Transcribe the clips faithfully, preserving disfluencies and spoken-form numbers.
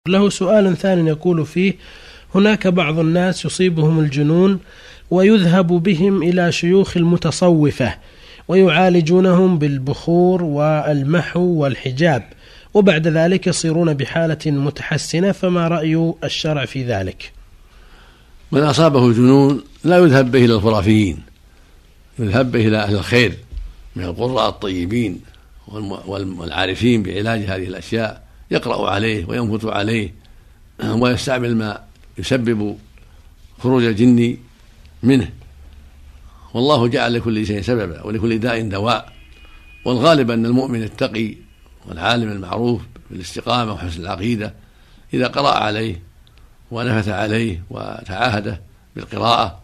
له سؤال ثاني يقول فيه: هناك بعض الناس يصيبهم الجنون ويذهب بهم إلى شيوخ المتصوفة ويعالجونهم بالبخور والمحو والحجاب، وبعد ذلك يصيرون بحالة متحسنة، فما رأي الشرع في ذلك؟ من أصابه الجنون لا يذهب به إلى الخرافيين، يذهب به إلى أهل الخير من القراء الطيبين والعارفين بعلاج هذه الأشياء، يقرأ عليه وينفث عليه ويستعمل ما يسبب خروج الجن منه، والله جعل لكل شيء سببا ولكل داء دواء. والغالب أن المؤمن التقي والعالم المعروف بالاستقامة وحسن العقيدة إذا قرأ عليه ونفث عليه وتعاهده بالقراءة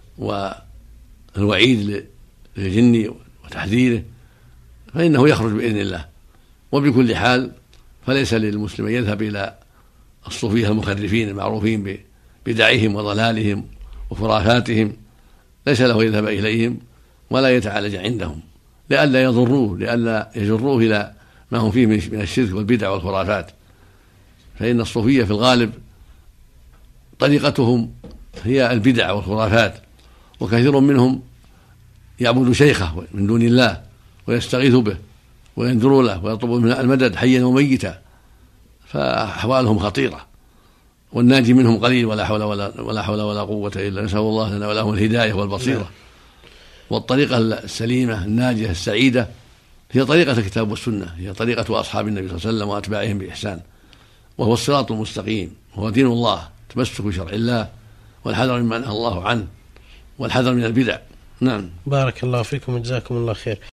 والوعيد للجن وتحذيره فإنه يخرج بإذن الله. وبكل حال فليس للمسلم يذهب إلى الصوفية المخرفين المعروفين بدعهم وضلالهم وخرافاتهم، ليس له يذهب إليهم ولا يتعالج عندهم لئلا يضروه، لئلا يجروه إلى ما هم فيه من الشرك والبدع والخرافات. فإن الصوفية في الغالب طريقتهم هي البدع والخرافات، وكثير منهم يعبد شيخه من دون الله ويستغيث به وينذر له ويطلب منه المدد حيا وميتا، فأحوالهم خطيرة والناجي منهم قليل، ولا حول ولا, ولا حول ولا قوة إلا نسأل الله لنا ولهم الهداية والبصيرة. والطريقة السليمة الناجية السعيدة هي طريقة الكتاب والسنة، هي طريقة أصحاب النبي صلى الله عليه وسلم وأتباعهم بإحسان، وهو الصراط المستقيم، وهو دين الله، تمسك بشرع الله والحذر مما نهى الله عنه والحذر من البدع. نعم. بارك الله فيكم وجزاكم الله خير.